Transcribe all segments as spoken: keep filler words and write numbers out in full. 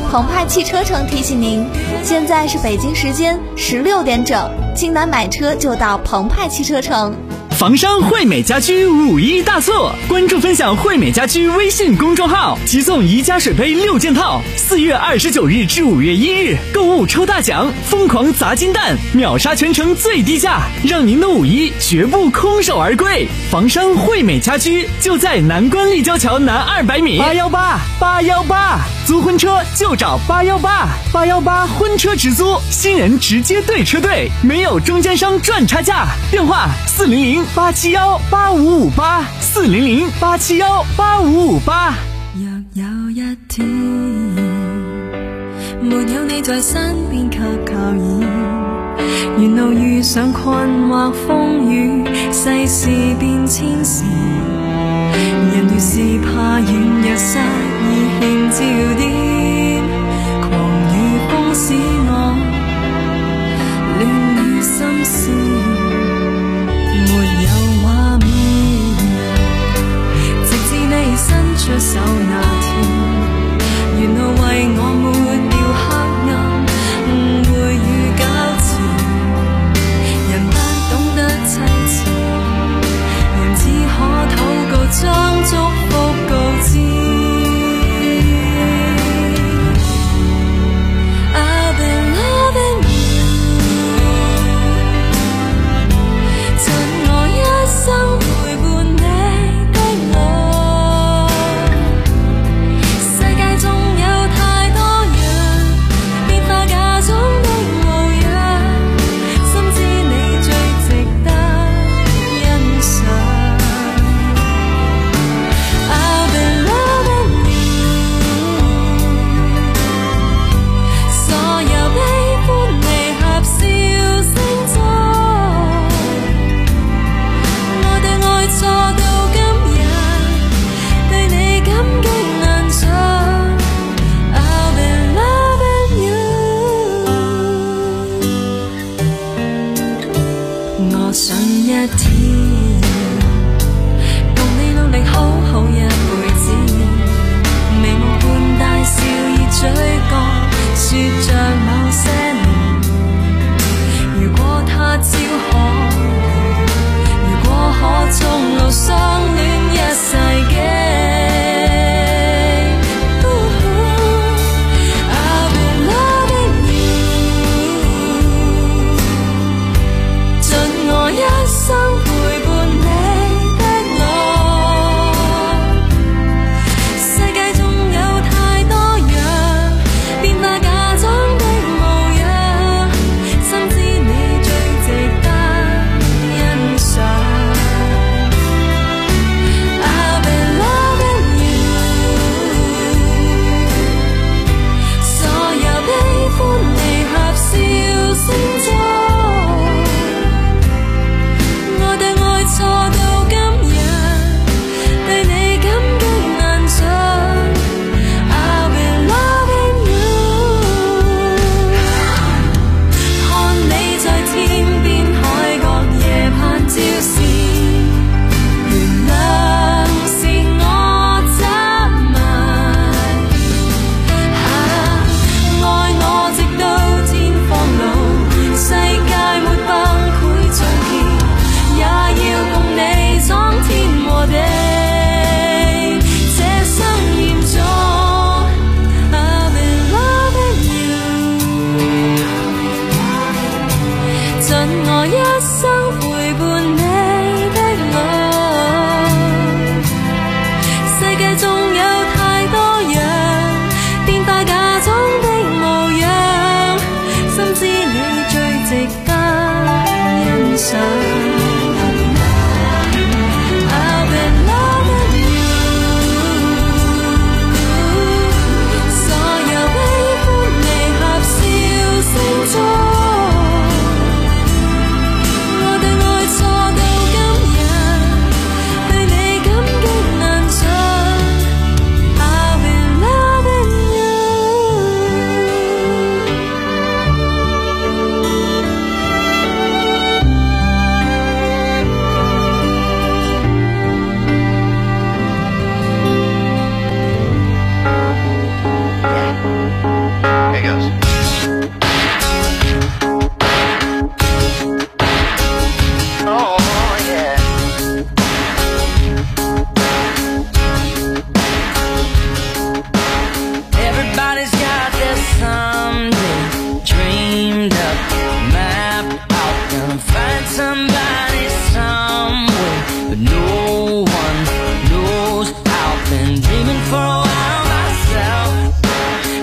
澎湃汽车城提醒您，现在是北京时间十六点整，济南买车就到澎湃汽车城。 房商惠美家居五一大促，关注分享惠美家居微信公众号，即送宜家水杯六件套。四月二十九日至五月一日，购物抽大奖，疯狂砸金蛋，秒杀全城最低价，让您的五一绝不空手而归。房商惠美家居就在南关立交桥南二百米。八幺八八幺八，租婚车就找八幺八八幺八婚车直租，新人直接对车队，没有中间商赚差价。电话四零零八七幺八五五八，四零零八七幺八五五八。 若有一天沒有你在身邊給靠倚，沿路遇上困惑風雨，世事變遷時，人越是怕軟弱失意欠焦點，狂與風使我亂了心思，沒有畫面，直至你伸出手那天，沿路為我抹掉黑暗，誤會與糾纏，人不懂得悽纏，人只可禱告將祝福告知。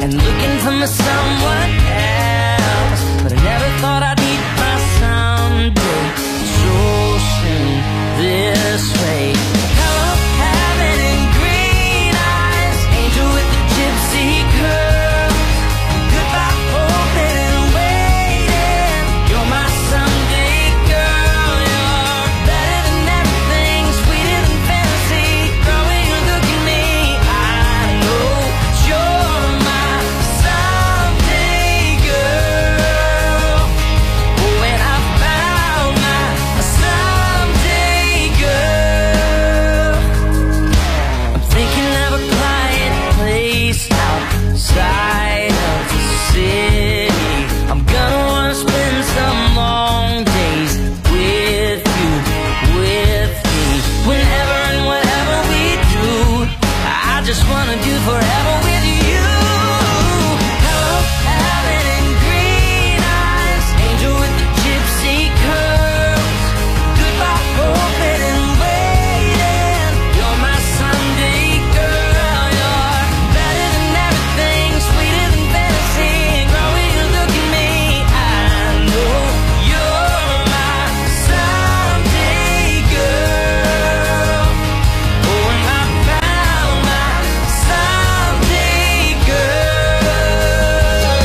and looking for me someone else, but I never thought I'd meet my someday so soon this way. Hello, heaven and green eyes, angel with the gypsy curls. Goodbye, hoping and waiting. You're my someday girl. You're better than everything, sweeter than fantasy. Girl, when you look at me, I know you're my someday girl. When I found my someday girl, I'm thinking of a quiet place outside of the city. I'm gonna wanna spend some long days with you, with me. Whenever and whatever we do, I just wanna do forever with you. Hello, heaven and green eyes, angel with the gypsy curls. Goodbye, hoping and waiting. You're my someday girl. You're better than everything, sweeter than fantasy. Girl, when you look at me, I know you're my someday girl. When I found my someday girl.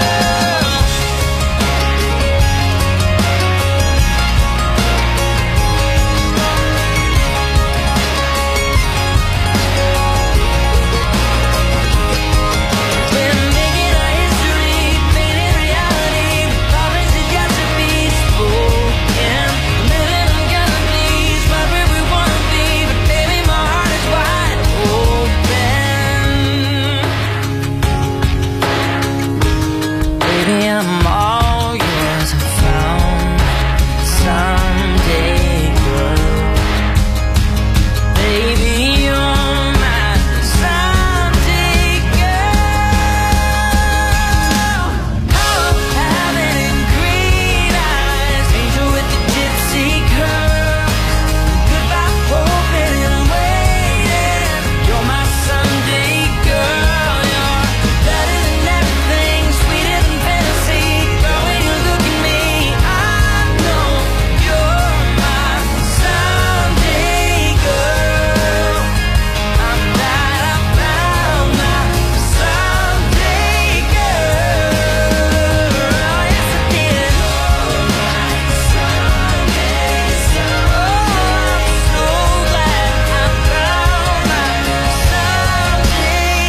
We're making our history, painting reality. The promise has got to be spoken. Living, I'm gonna please right where we wanna be, but baby, my heart is wide open. Baby, I'm all yours. I found someday girl. Baby, you're my someday girl. Oh, heaven and green eyes, angel with the gypsy curls. Goodbye, hoping and waiting. You're my someday girl. You're better than everything, sweeter than fantasy. Girl, when you look at me, I know you're my someday girl. I'm glad I found my someday girl. Yes, I did. You're my someday girl. I'm so glad I found my someday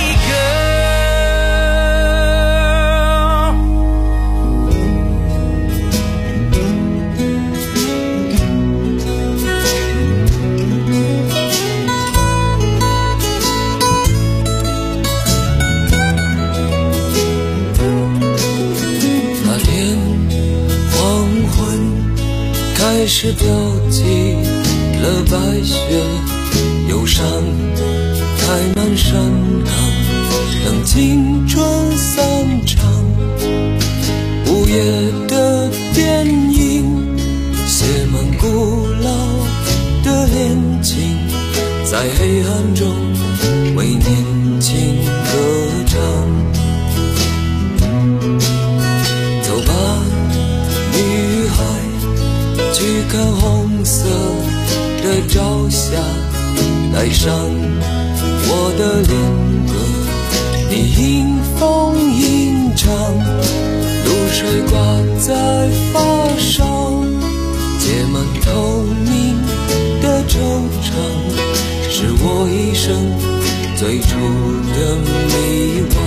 那天黄昏开始飘起了白雪，忧伤开满山岗，等青春散场。午夜的电影写满古老的恋情，在黑暗中为年轻歌唱。走吧，女孩，去看红色的朝霞，带上我的恋歌，你迎风吟唱，露水挂在发梢，结满透明的惆怅，是我一生最初的迷惘。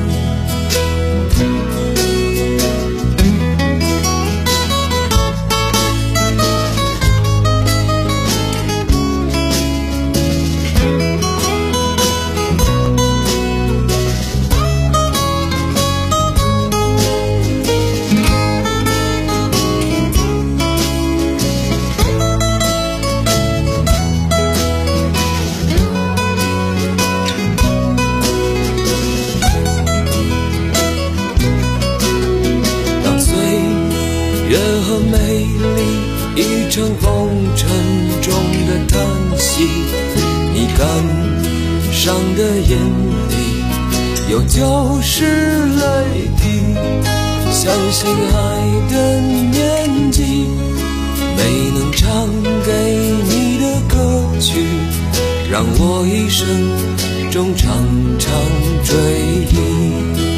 一场风尘中的叹息，你感伤的眼里有就是泪滴。相信爱的年纪，没能唱给你的歌曲，让我一生中常常追忆。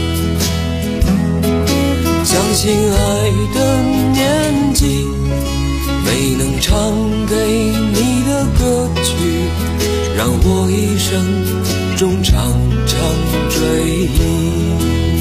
相信爱的年纪，没能唱给你的歌曲，让我一生中常常追忆。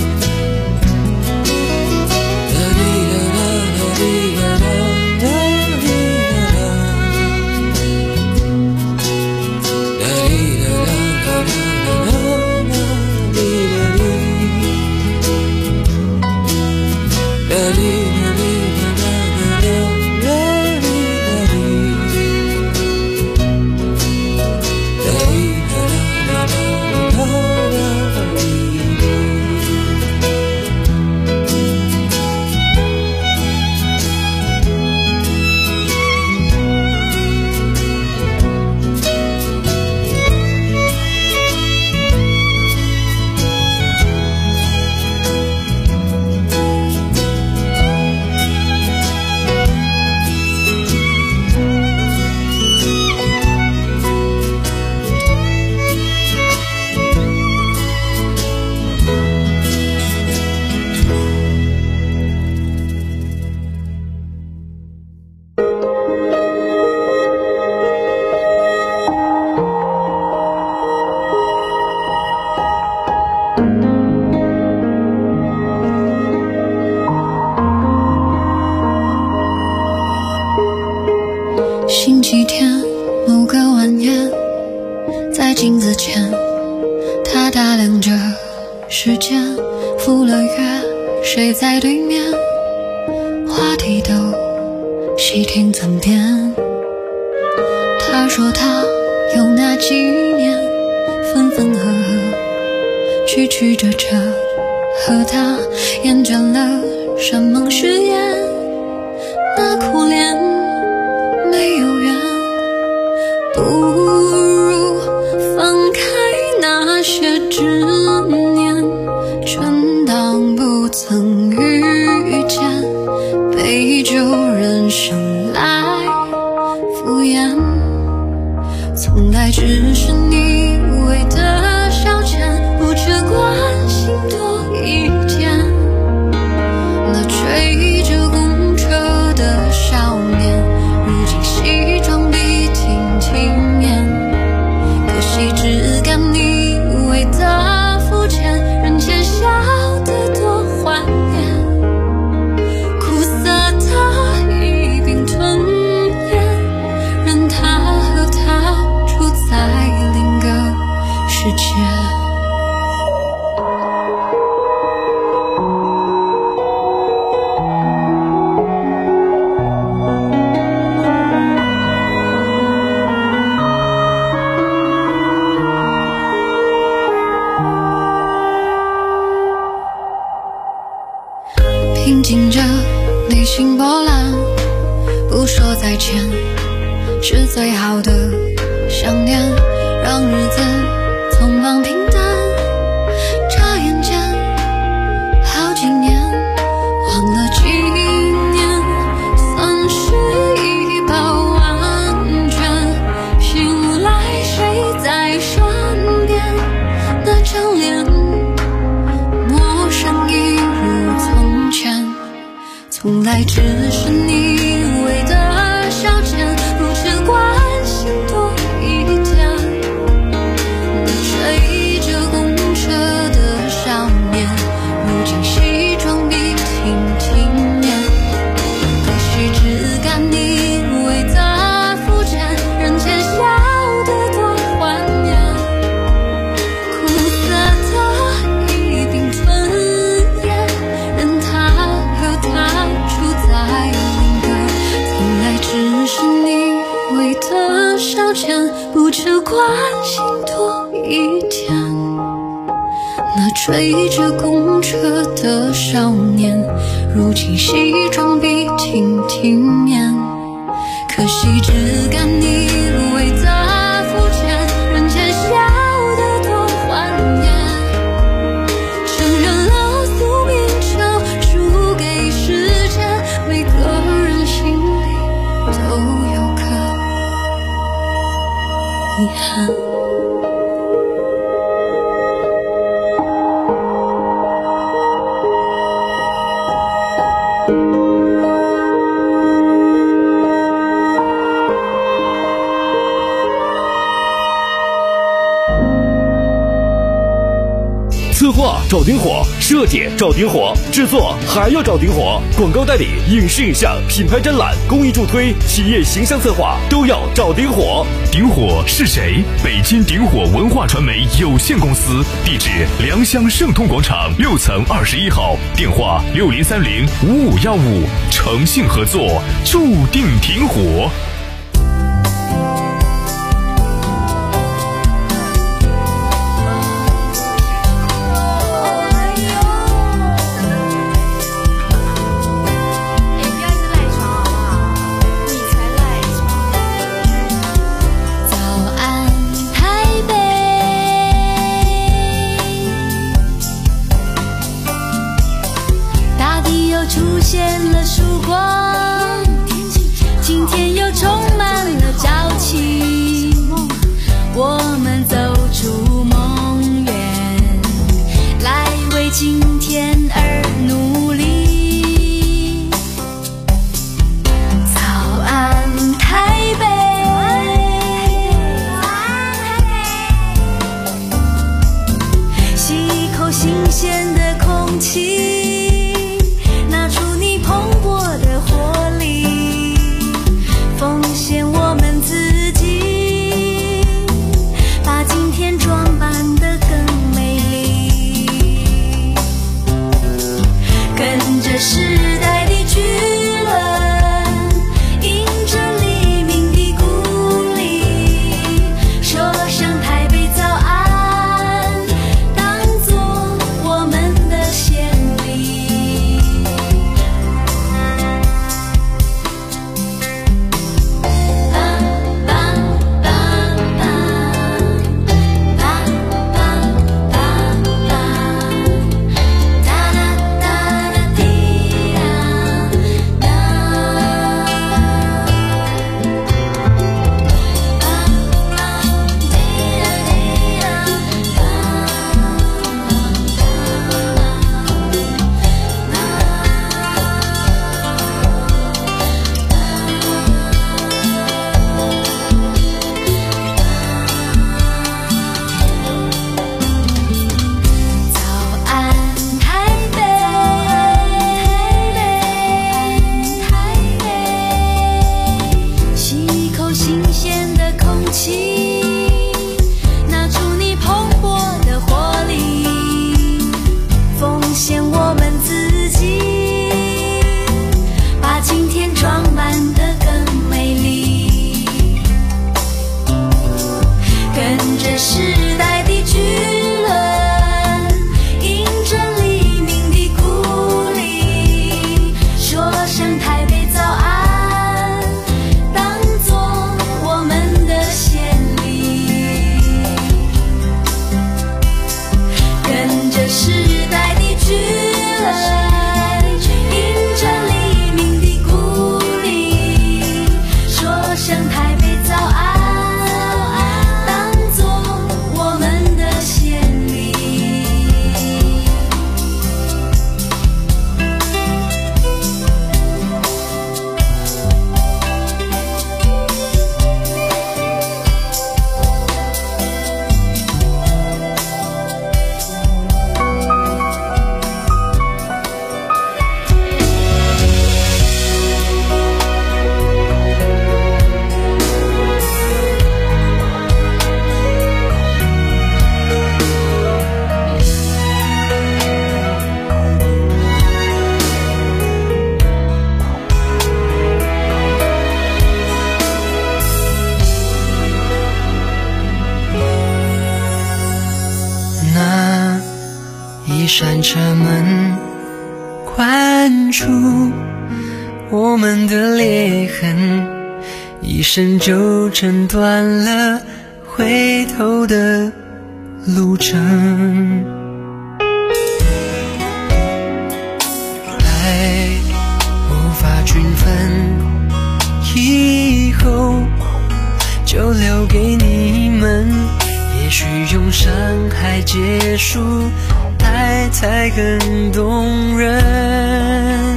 星期天某个晚宴，在镜子前，他打量着时间，赴了约，谁在对面，话题都细听怎变。他说他有那几年分分合合，曲曲折折，和他厌倦了山盟誓言，那苦恋没有缘，不如放开那些执念，全当不曾遇见，杯酒人生来敷衍，从来只是你为的消遣，不只关心多一点。那追着公车的少年，如今西装笔挺体面，可惜只干你为的肤浅，人前笑得多怀念，苦涩的一并吞咽，任他和他处在另个世界。平静着内心波澜，不说再见是最好的想念，让日子匆忙平淡，眨眼间好几年，忘了几年算是一饱完全，醒来谁在身边，那张脸陌生一如从前，从来只是你为的消遣，不只关心多一点。那追着公车的少年，如今西装笔挺体面，可惜只干你为的肤浅，人前笑得多怀念，苦涩的一并吞咽，任他和他处在另个，从来只是你为的消遣，不只关心多一点。那追着公车的少年，如今西装笔挺体面，可惜只干你为的肤浅，人前笑得多怀念， 找点火，设计找点火，制作还要找点火，广告代理、影视影像、品牌展览、公益助推、企业形象策划都要找点火。 点火是谁？北京点火文化传媒有限公司，地址良乡盛通广场六层二十一号，电话六零三零五五幺五，诚信合作，注定点火。 出现了曙光，今天又充满了朝气，我们走出梦园，来为今天而努力。早安台北，吸一口新鲜的空气，时代的巨轮，迎着黎明的鼓励，说声台北早安，当作我们的先例。当当当当当当当当，哒哒哒哒滴。拿出你蓬勃的活力，奉献我们自己，把今天装扮得更美丽，跟着时代的巨轮，迎着黎明的鼓励，说声台北早安，当作我们的先例，跟着时代的巨轮，迎着黎明的鼓励，说声台北早安，当作我们的先例。 那一扇车门关住我们的裂痕，一声就挣断了回头的路程。爱无法均分，以后就留给你们，也许用伤害结束，爱才更动人。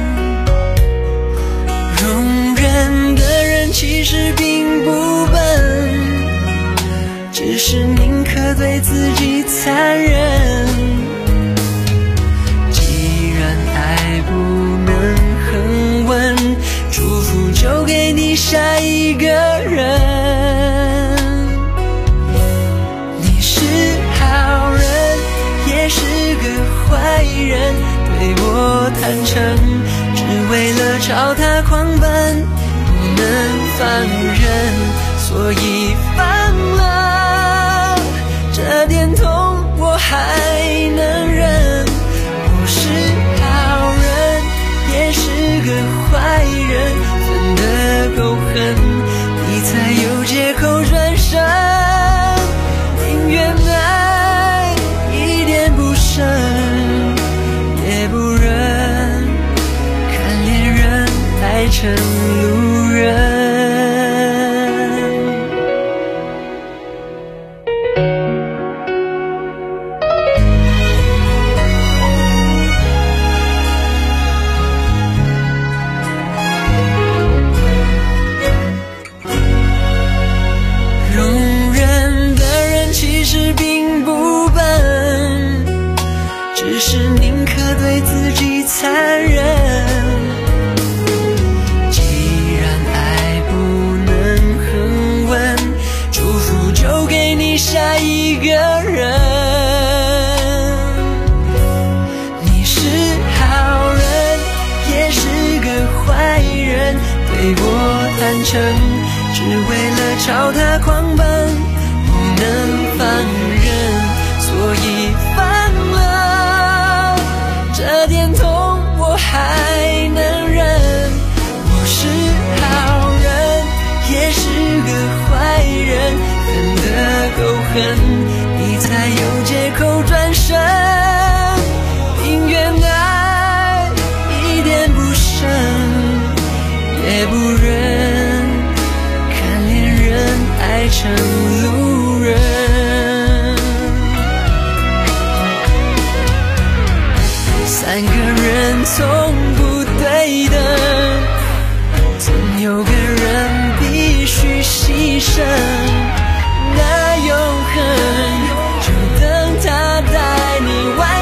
容忍的人其实并不笨，只是宁可对自己残忍。 坏人对我坦诚，只为了朝他狂奔，不能放任，所以放了。这点痛我还能忍，我是好人也是个坏人，分得够狠，你才有借口转身。宁愿爱一点不剩，也不忍看恋人爱成路人。容忍的人其实并不笨，只是宁可对自己残忍。既然爱不能恒稳，祝福就给你下一个人。你是好人也是个坏人，对我坦诚，只为了朝他狂奔，不能放任，所以放了。这点痛我还能忍，我是好人也是个坏人，分得够狠，你才有借口转身。宁愿爱一点不剩，也不忍看恋人爱成路人。三个人从不对等，总有个人必须牺牲。那永恒就等他带你完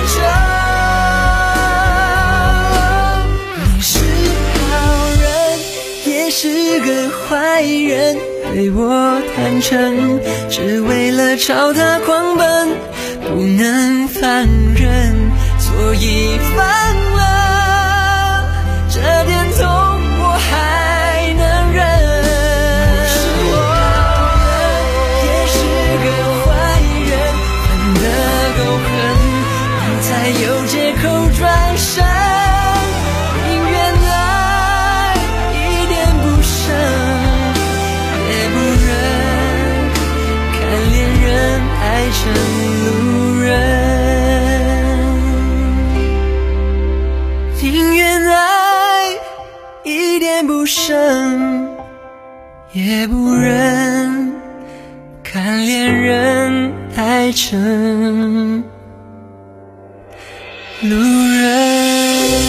成。你是好人也是个坏人，对我坦诚，只为了朝他狂奔，不能放任，所以放了。这点痛我还能忍，我是好人也是个坏人，分得够狠，你才有借口转身。宁愿爱一点不剩，也不忍看恋人爱成路人。宁愿爱一点不剩，也不忍看恋人爱成路人。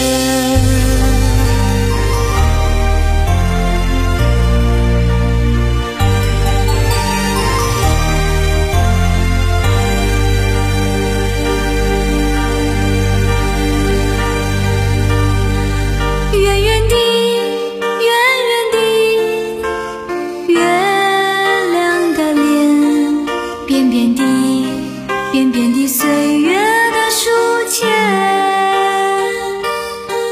远远地，远远地，月亮的脸，扁扁地，扁扁地岁月的书签。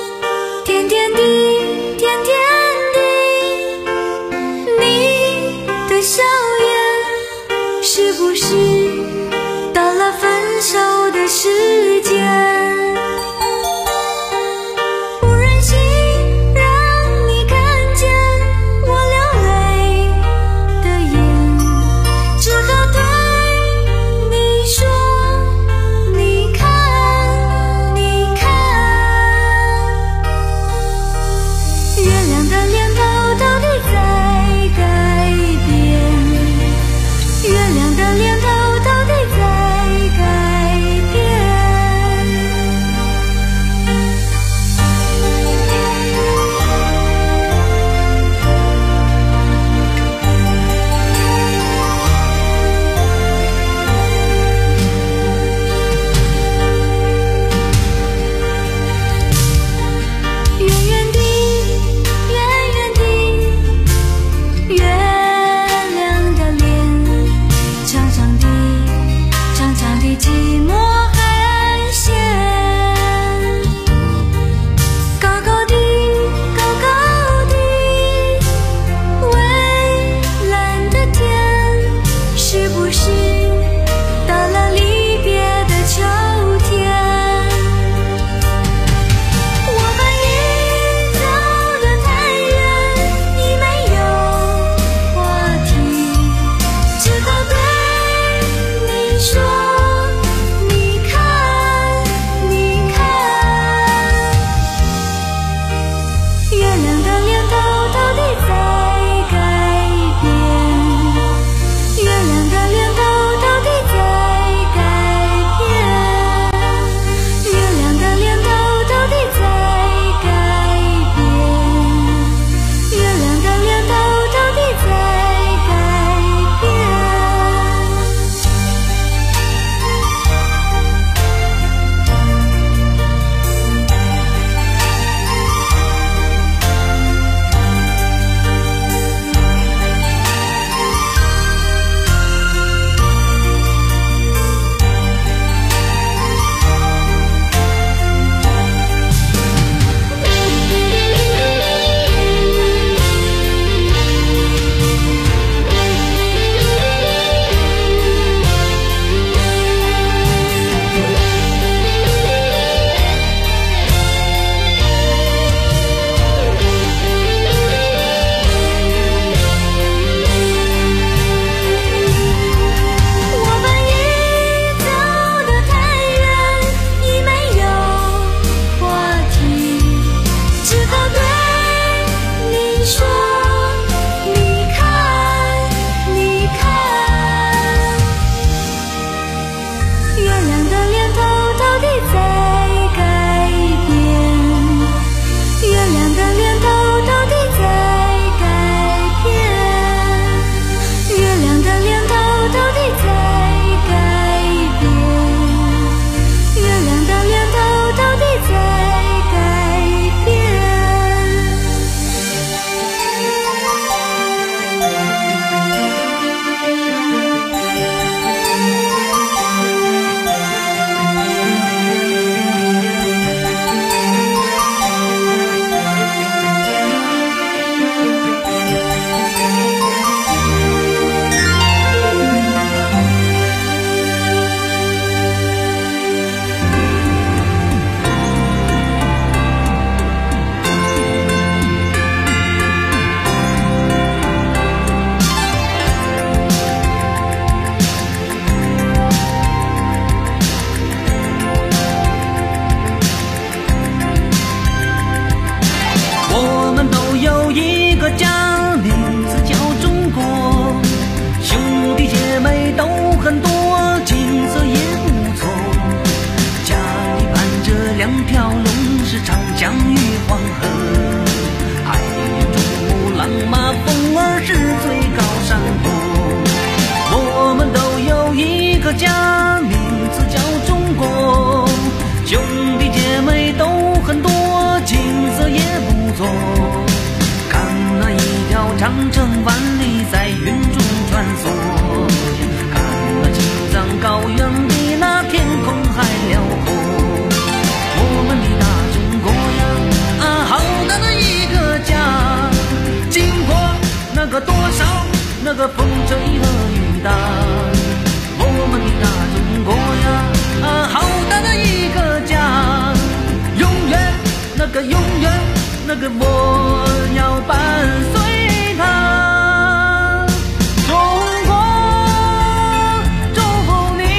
那个我要伴随他。中国祝福你，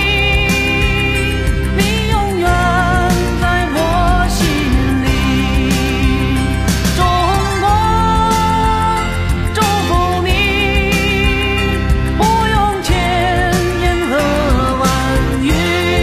你永远在我心里。中国祝福你，不用千言和万语。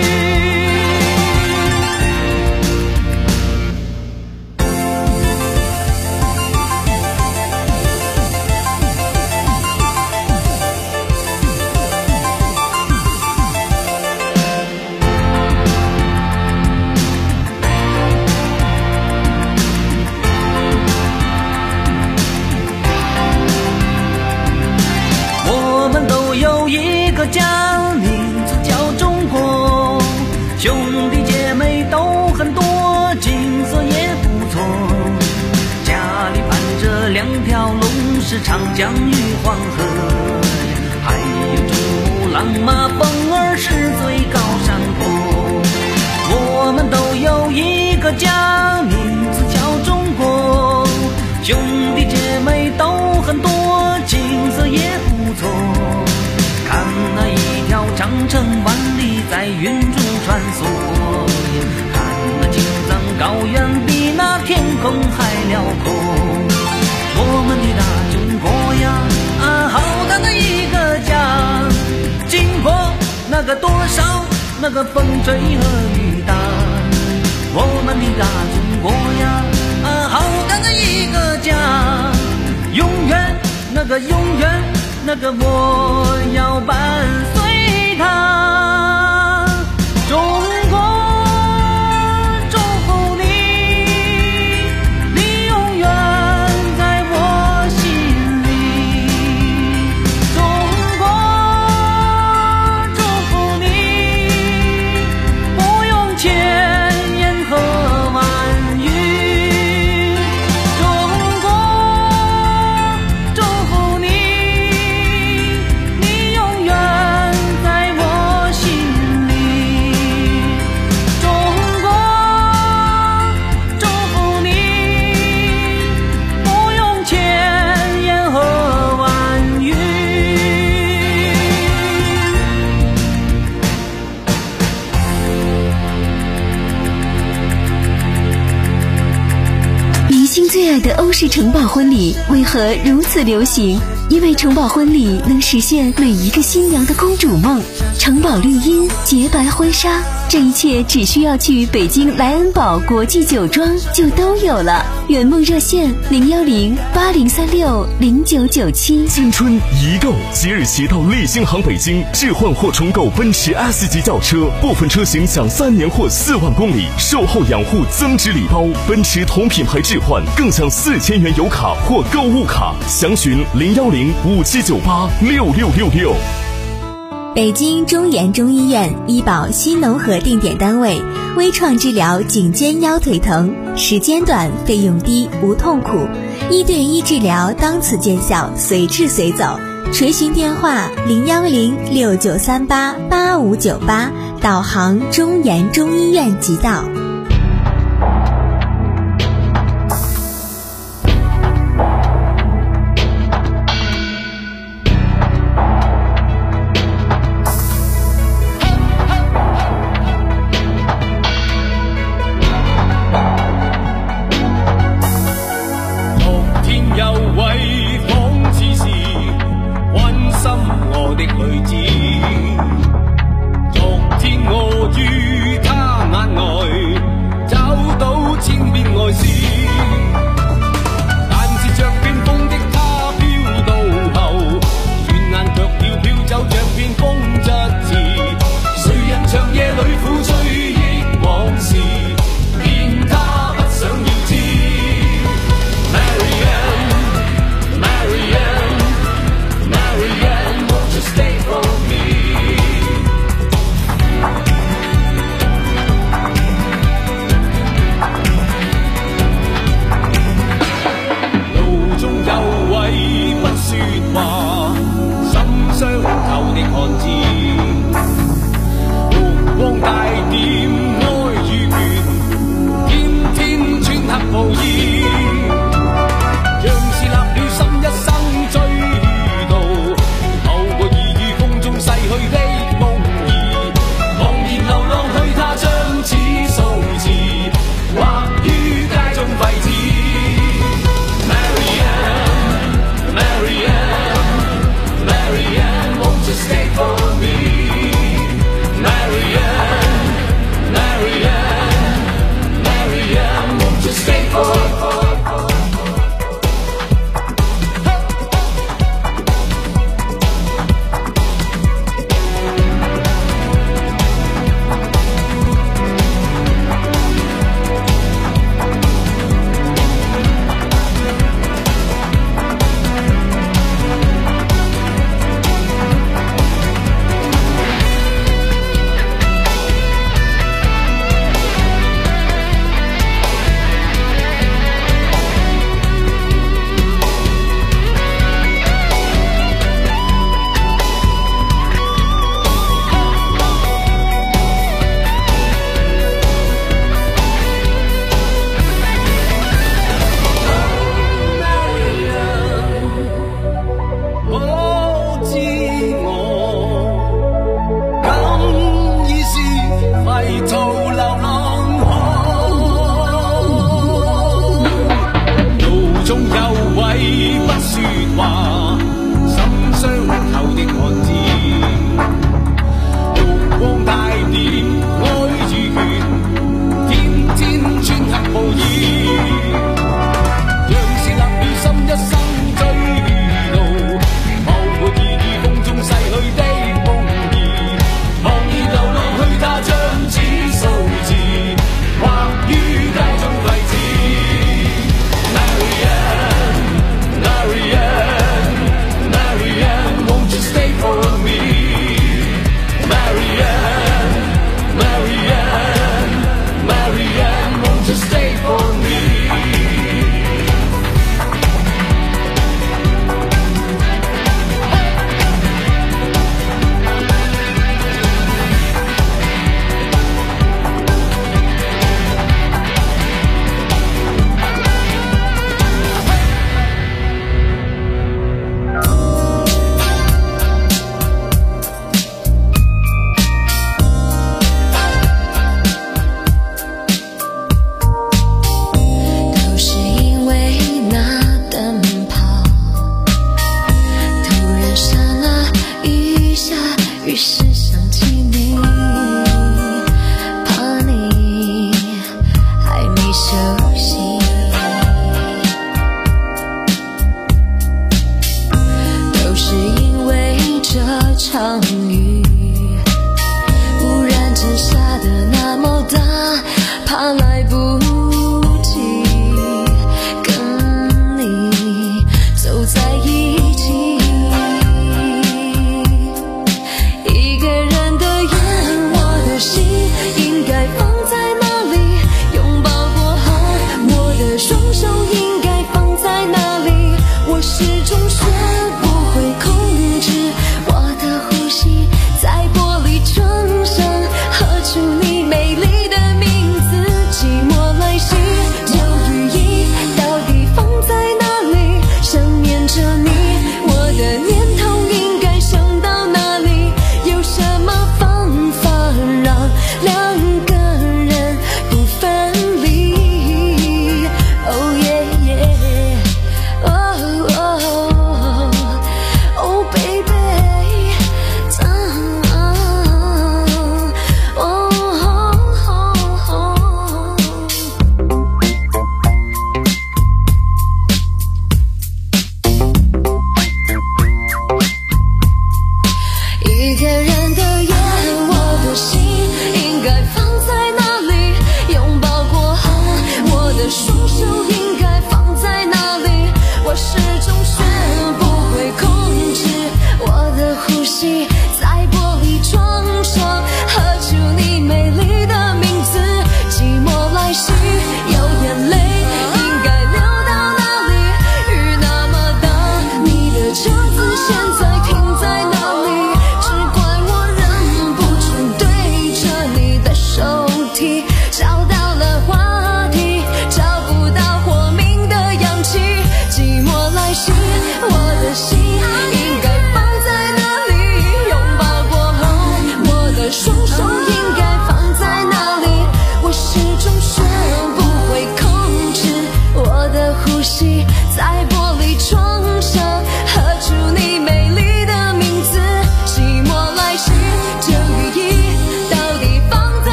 我们都有一个家，名字叫中国，兄弟姐妹都很多，景色也不错。家里盘着两条龙，是长江与黄河，还有珠穆朗玛峰儿是最高山坡。我们都有一个家，名字叫中国，兄弟姐妹都很多，景色也不错。看那一条长城万里在云中穿梭，看那青藏高原比那天空还辽阔。我们的大中国呀，啊，好大的一个家，经过那个多少那个风吹和雨打。我们的大中国呀，啊，好大的一个家，永远那个永远那个我要伴随他。中国祝福你，你永远在我心里。中国祝福你，不用千言和万语。中国祝福你，你永远在我心里。中国祝福你，不用千言和万语。 明星最爱的欧式城堡婚礼为何如此流行？因为城堡婚礼能实现每一个新娘的公主梦。城堡绿荫，洁白婚纱，这一切只需要去北京莱恩堡国际酒庄就都有了。圆梦热线零幺零八零三六零九九七。 新春一购，即日起到立新行北京置换或重购奔驰 S 级轿车，部分车型享三年或四万公里售后养护增值礼包，奔驰同品牌置换更享四千元油卡或购物卡。详询零幺零五七九八六六六六。 北京中研中医院医保新农合定点单位，微创治疗颈肩腰腿疼，时间短，费用低，无痛苦，一对一治疗当此见效，随治随走。垂询电话零幺零六九三八八五九八，导航中研中医院即到。 昨天我於他眼內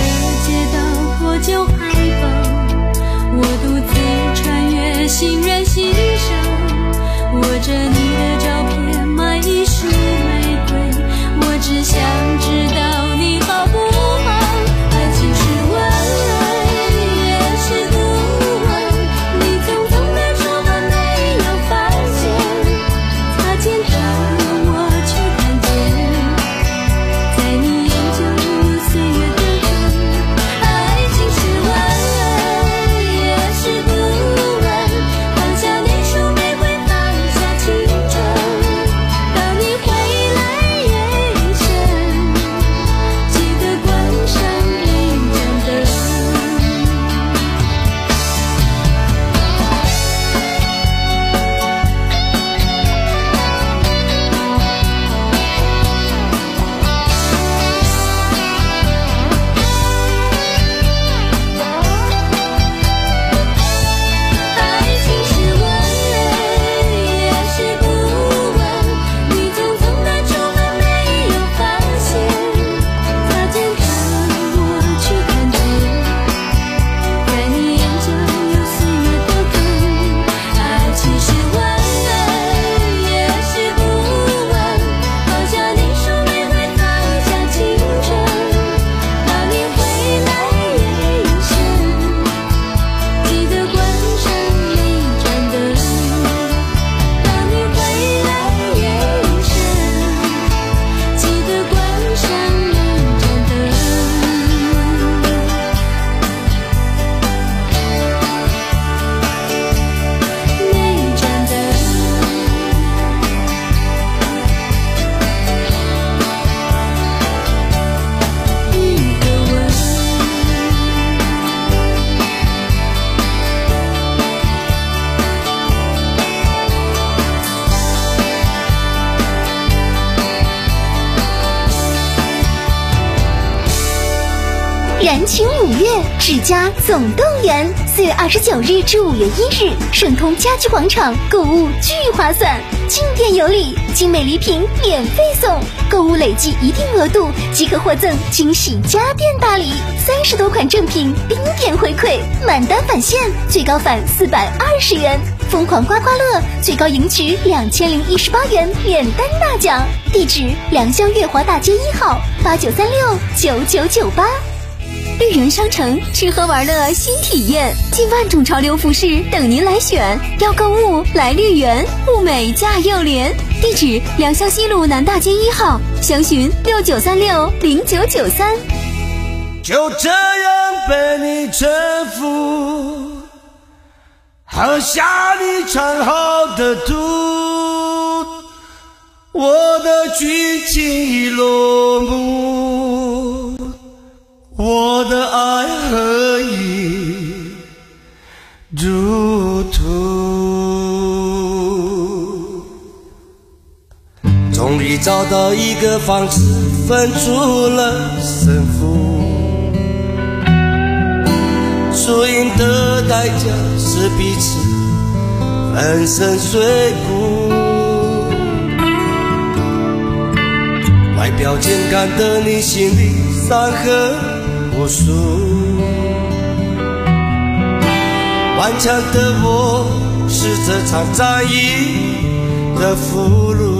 街道破旧海报，我独自穿越行人稀少，握着你的照片买一束玫瑰，我只想知道你好不好。爱情是温柔也是独吻，你匆匆的出门没有发现，擦肩而过我却看见，在你眼中有岁月的痕。爱情是温柔也是独吻，放下你束玫瑰，放下青春，当你回来眼神，记得关上一盏灯。爱情是温柔也是独吻，你匆匆的出门没有发现，擦肩而过却看见，在你眼中有岁月的痕。爱情是温柔也是独吻，放下你束玫瑰，放下青春，当你回来眼神，记得关上一盏灯。当你回来眼神，记得关上一盏灯。那盏灯，雨的吻。 燃情五月，世嘉总动员，四月二十九日至五月一日，顺通家居广场购物巨划算，进店有礼，精美礼品免费送，购物累计一定额度即可获赠惊喜家电大礼，三十多款正品冰点回馈，满单返现，最高返四百二十元，疯狂刮刮乐最高赢取两千零一十八元免单大奖，地址良乡月华大街一号八九三六九九九八。绿园商城吃喝玩乐新体验，近万种潮流服饰等您来选，要购物来绿园，物美价又廉。地址良乡西路南大街一号，详询六九三六零九九三。 就这样被你征服，喝下你藏好的毒，我的剧情已落幕，我的爱何以入土。终于找到一个方式分出了胜负，输赢的代价是彼此粉身碎骨，外表健康的你心里伤痕无数，顽强的我是这场战役的俘虏，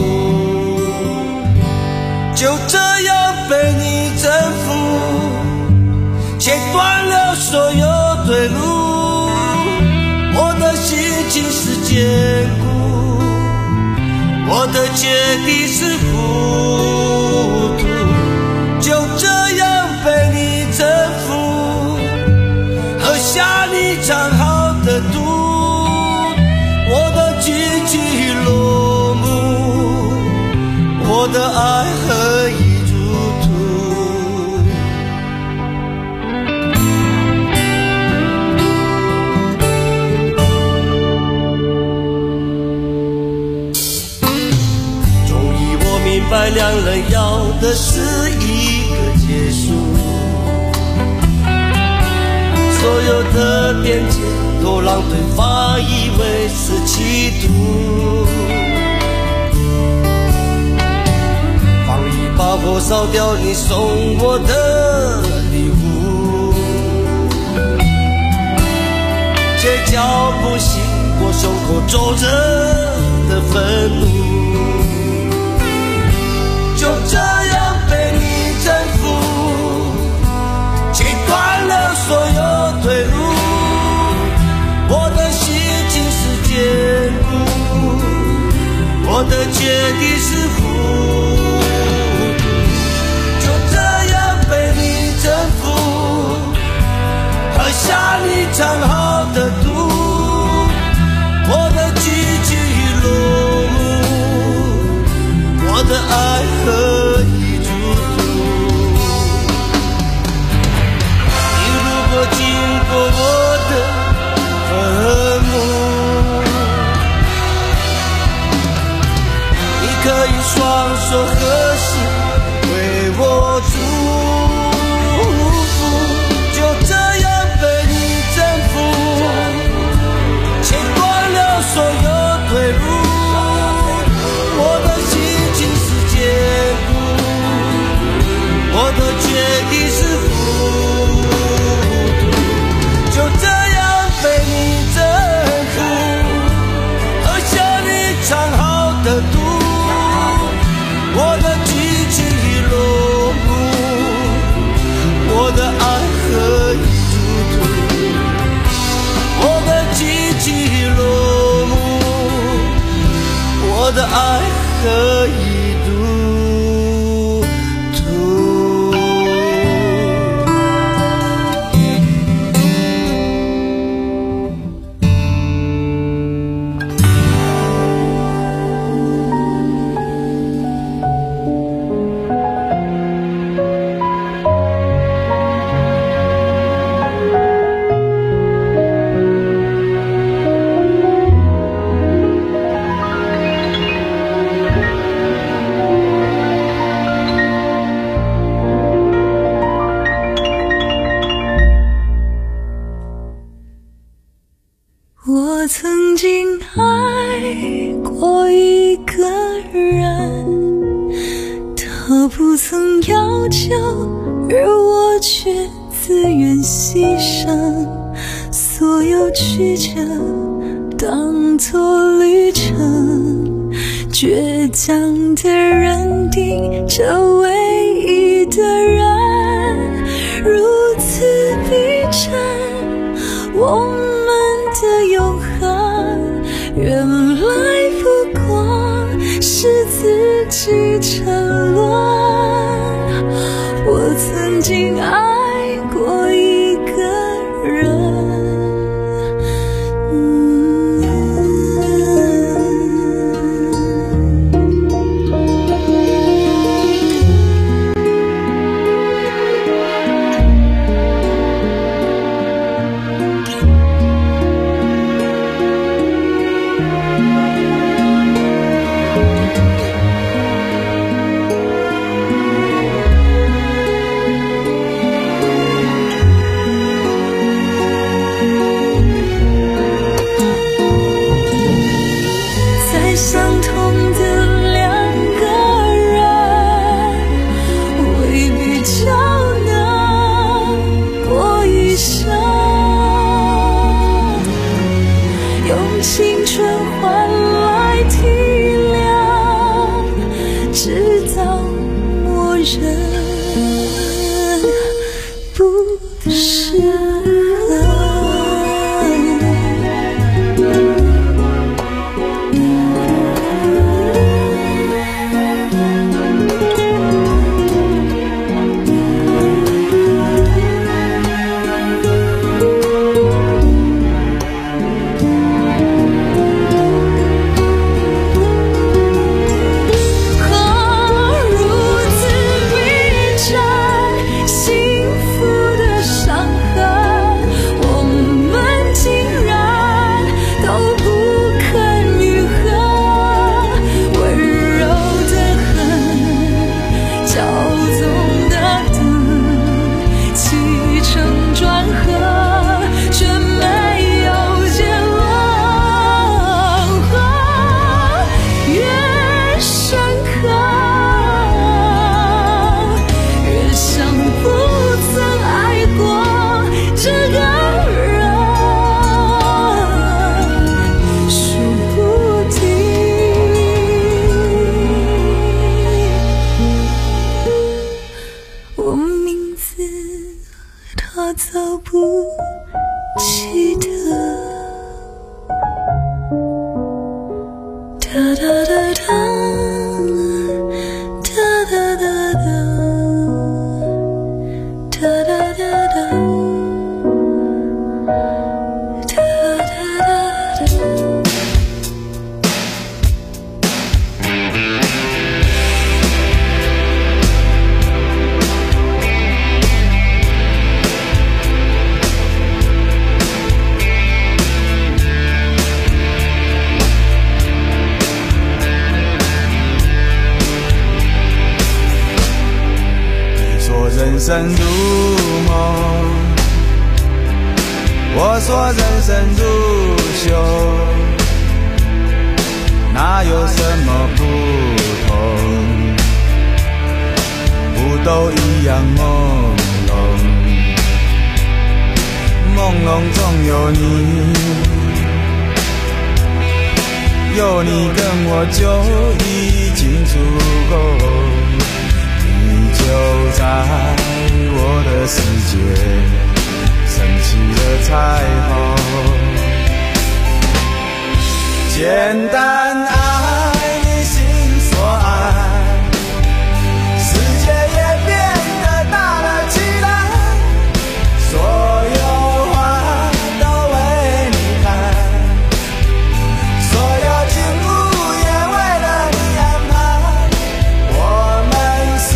就这样被你征服，切断了所有退路，我的心情是坚固，我的决定是糊涂，就这样被你征服，喝下你藏好的毒，我的结局落幕，我的爱何以入土。终于我明白两人要的是一个结束，所有的边界都让对方以为是企图，放一把火烧掉你送我的礼物， 叫不醒我胸口皱着的愤怒，就这样被你征服，切断了所有退路。我的心情是坚固，我的决定是糊涂，就这样被你征服，喝下你藏好的毒，我的寂寂落幕，我的爱何以入土。你如果经过我的坟墓，你可以双手合十为我祝福，就这样被你征服，切断了所有退路。我的心情是坚固，我的决定是糊涂，就这样被你征服，喝下你藏好的毒，我的激情落幕，我的爱何以入土，我的激情落幕，我的爱何以入土。 我曾经爱过一个人，他不曾要求，而我却自愿牺牲，所有曲折当作旅程，倔强的认定这唯一的人，如此逼真，我们的永恒原来不过是自己沉沦。我曾经爱过一个人，幸福的伤痕走不记得。哒哒哒哒，哒哒哒哒，哒哒哒哒，哒哒哒哒。 人生如梦，我说人生如秀，哪有什么不同？不都一样朦胧，朦胧中有你，有你跟我就已经足够。就在我的世界升起了彩虹，简单爱你心所爱，世界也变得大了起来，所有花都为你开，所有景物也为了你安排，我们是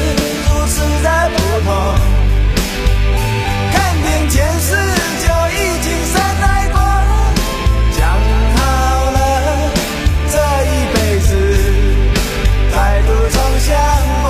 看遍前世就已经深爱过，讲好了这一辈子再度重相逢。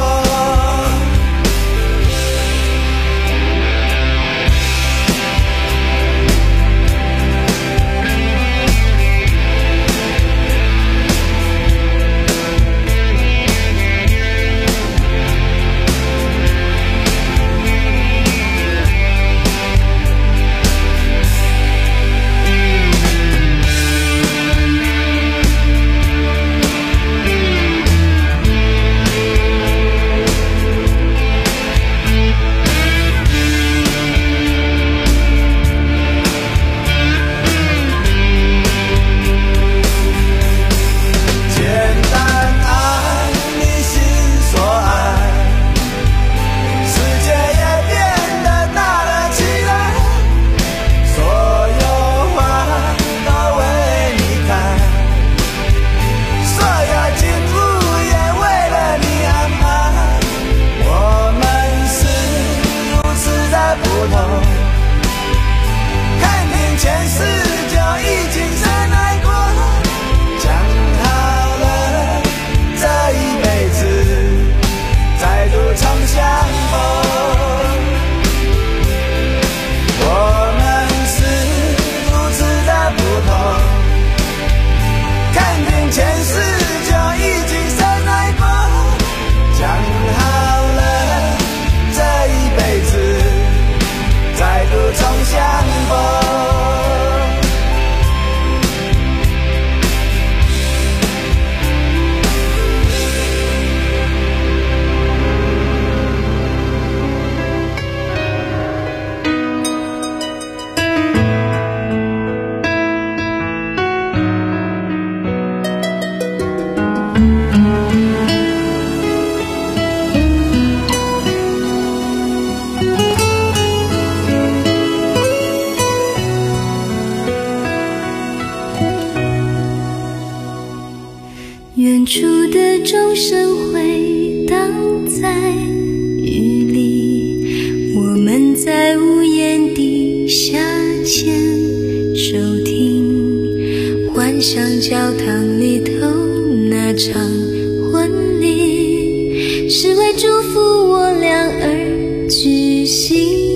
远处的钟声回荡在雨里，我们在屋檐底下牵手听，幻想教堂里头那场婚礼是为祝福我俩而举行，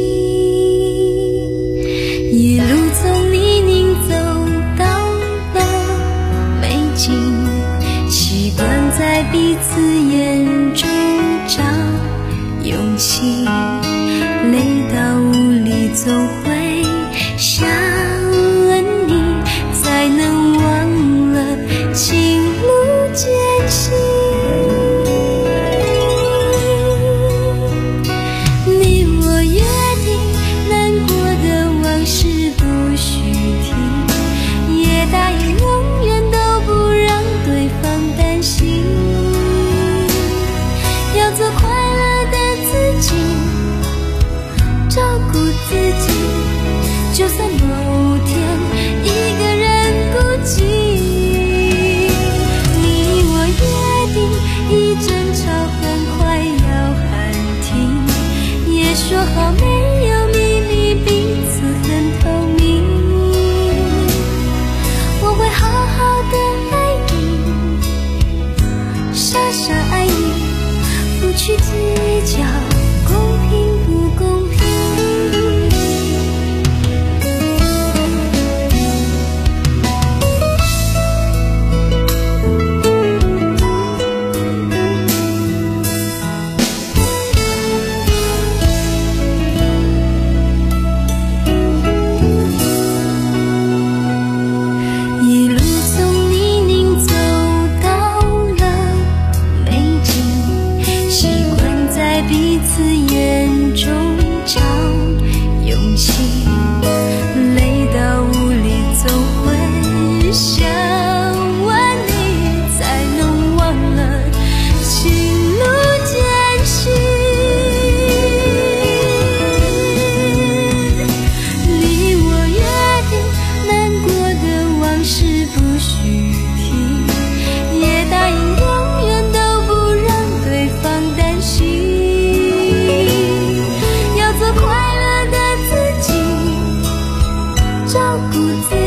一路从泥泞走到了美景，习惯在彼此眼中找勇气，累到无力总会想你，才能忘了情路艰辛。你我约定能己，就算某天一个人孤寂。你我约定，一争吵很快要喊停，也说好没有秘密，彼此很透明。我会好好的爱你，傻傻爱你，不去计较公平不公平。一路从泥泞走到了美景，习惯在彼此眼中找勇气，累到无力总会想问你，才能忘了情路艰辛。你我约定，难过的往事不许提，也答应永远都不让对方担心，要做快乐的自己，照顾自己。